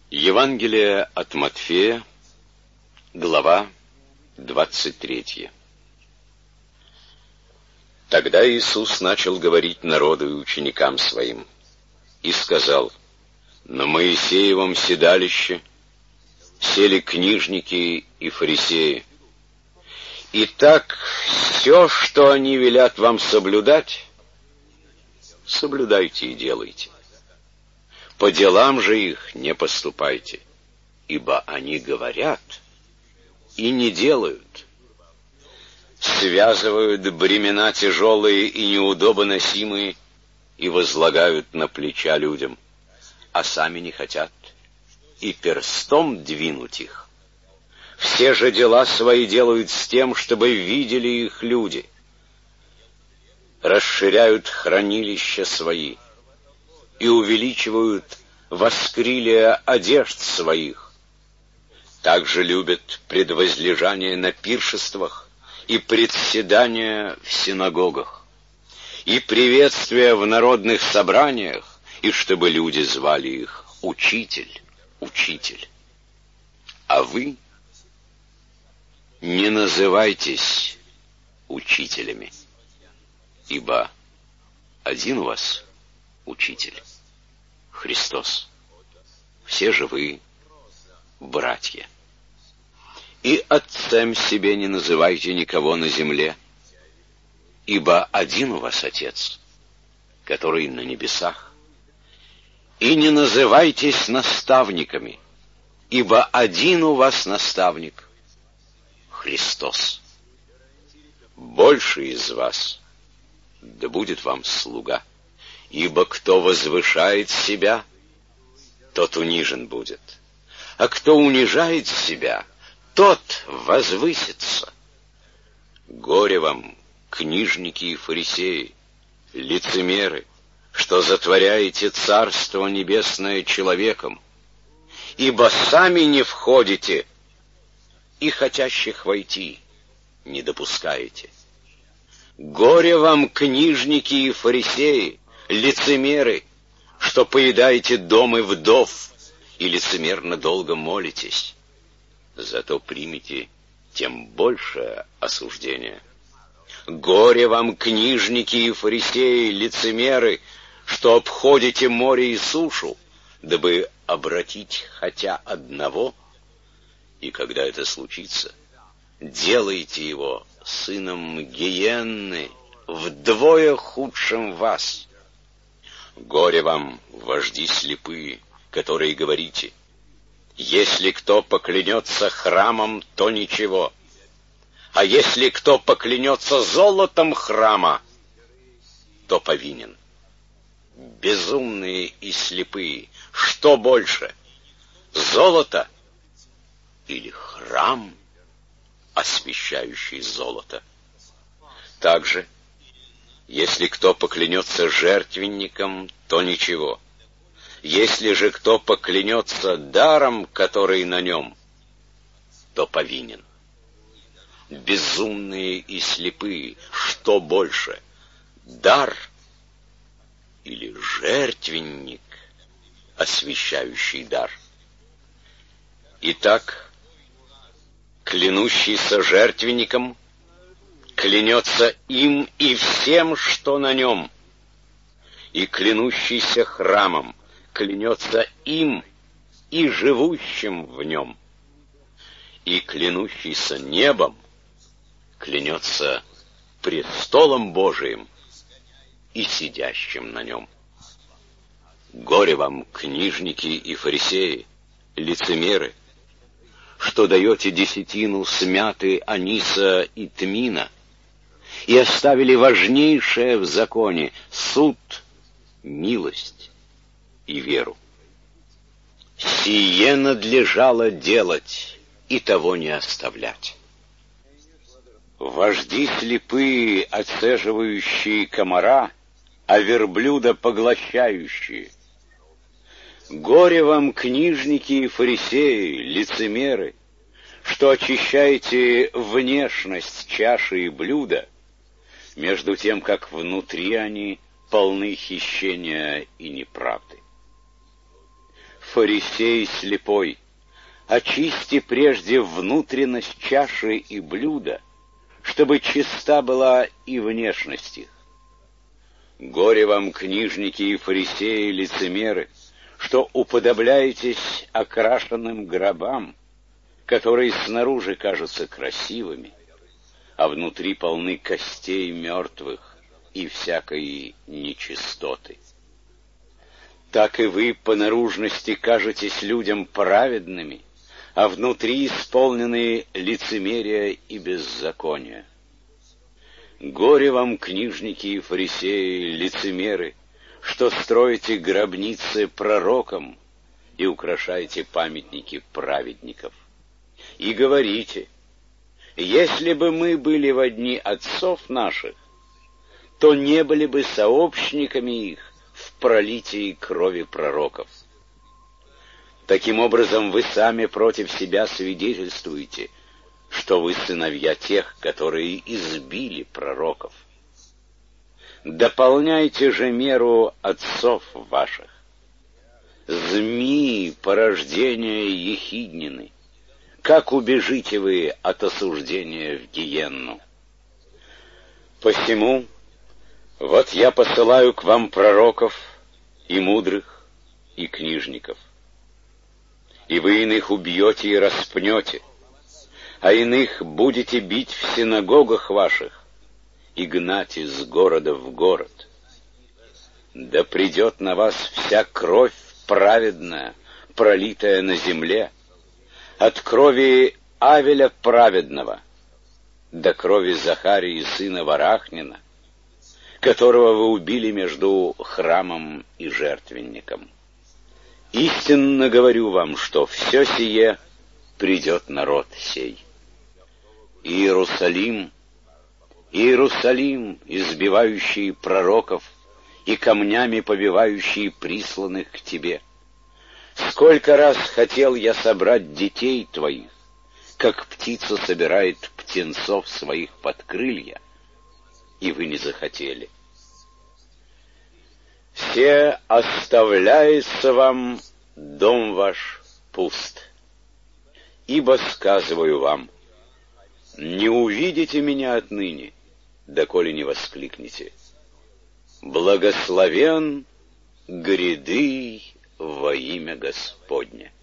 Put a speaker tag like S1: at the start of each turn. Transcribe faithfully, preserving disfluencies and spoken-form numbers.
S1: Евангелие от Матфея, глава двадцать третья. Тогда Иисус начал говорить народу и ученикам своим, и сказал: «На Моисеевом седалище сели книжники и фарисеи. Итак, все, что они велят вам соблюдать, соблюдайте и делайте. По делам же их не поступайте, ибо они говорят и не делают. Связывают бремена тяжелые и неудобоносимые и возлагают на плеча людям, а сами не хотят и перстом двинуть их. Все же дела свои делают с тем, чтобы видели их люди. Расширяют хранилища свои и увеличивают воскрилия одежд своих. Также любят предвозлежание на пиршествах и председания в синагогах, и приветствия в народных собраниях, и чтобы люди звали их «Учитель, Учитель». А вы не называйтесь учителями, ибо один у вас Учитель — Христос. Все же вы братья. И отцем себе не называйте никого на земле, ибо один у вас Отец, который на небесах. И не называйтесь наставниками, ибо один у вас наставник — Христос. Больше из вас да будет вам слуга. Ибо кто возвышает себя, тот унижен будет, а кто унижает себя, тот возвысится. Горе вам, книжники и фарисеи, лицемеры, что затворяете Царство Небесное человеком, ибо сами не входите и хотящих войти не допускаете. Горе вам, книжники и фарисеи, лицемеры, что поедаете домы вдов и лицемерно долго молитесь, зато примите тем большее осуждение. Горе вам, книжники и фарисеи, лицемеры, что обходите море и сушу, дабы обратить хотя одного, и когда это случится, делайте его сыном гиенны, вдвое худшим вас. Горе вам, вожди слепые, которые говорите: если кто поклянется храмом, то ничего, а если кто поклянется золотом храма, то повинен. Безумные и слепые, что больше, золото или храм, освящающий золото? Также, если кто поклянется жертвенником, то ничего. Если же кто поклянется даром, который на нем, то повинен. Безумные и слепые, что больше, дар или жертвенник, освящающий дар? Итак, клянущийся жертвенником клянется им и всем, что на нем, и клянущийся храмом клянется им и живущим в нем, и клянущийся небом клянется престолом Божиим и сидящим на нем. Горе вам, книжники и фарисеи, лицемеры, что даете десятину с мяты, аниса и тмина, и оставили важнейшее в законе — суд, милость и веру. Сие надлежало делать, и того не оставлять. Вожди слепые, отцеживающие комара, а верблюда поглощающие. Горе вам, книжники и фарисеи, лицемеры, что очищаете внешность чаши и блюда, между тем, как внутри они полны хищения и неправды. Фарисей слепой, очисти прежде внутренность чаши и блюда, чтобы чиста была и внешность их. Горе вам, книжники и фарисеи, лицемеры, что уподобляетесь окрашенным гробам, которые снаружи кажутся красивыми, а внутри полны костей мертвых и всякой нечистоты. Так и вы по наружности кажетесь людям праведными, а внутри исполнены лицемерия и беззакония. Горе вам, книжники и фарисеи, лицемеры, что строите гробницы пророкам и украшаете памятники праведников. И говорите: если бы мы были во дни отцов наших, то не были бы сообщниками их в пролитии крови пророков. Таким образом, вы сами против себя свидетельствуете, что вы сыновья тех, которые избили пророков. Дополняйте же меру отцов ваших. Змеи, порождения ехиднины, как убежите вы от осуждения в гиенну? Посему вот я посылаю к вам пророков и мудрых, и книжников. И вы иных убьете и распнете, а иных будете бить в синагогах ваших и гнать из города в город. Да придет на вас вся кровь праведная, пролитая на земле, от крови Авеля праведного до крови Захарии сына Варахнина, которого вы убили между храмом и жертвенником. Истинно говорю вам, что все сие придет народ сей. Иерусалим, Иерусалим, избивающий пророков и камнями побивающий присланных к тебе, сколько раз хотел я собрать детей твоих, как птица собирает птенцов своих под крылья, и вы не захотели. Все оставляется вам дом ваш пуст. Ибо сказываю вам, не увидите меня отныне, доколе не воскликнете: благословен гряды во имя Господне.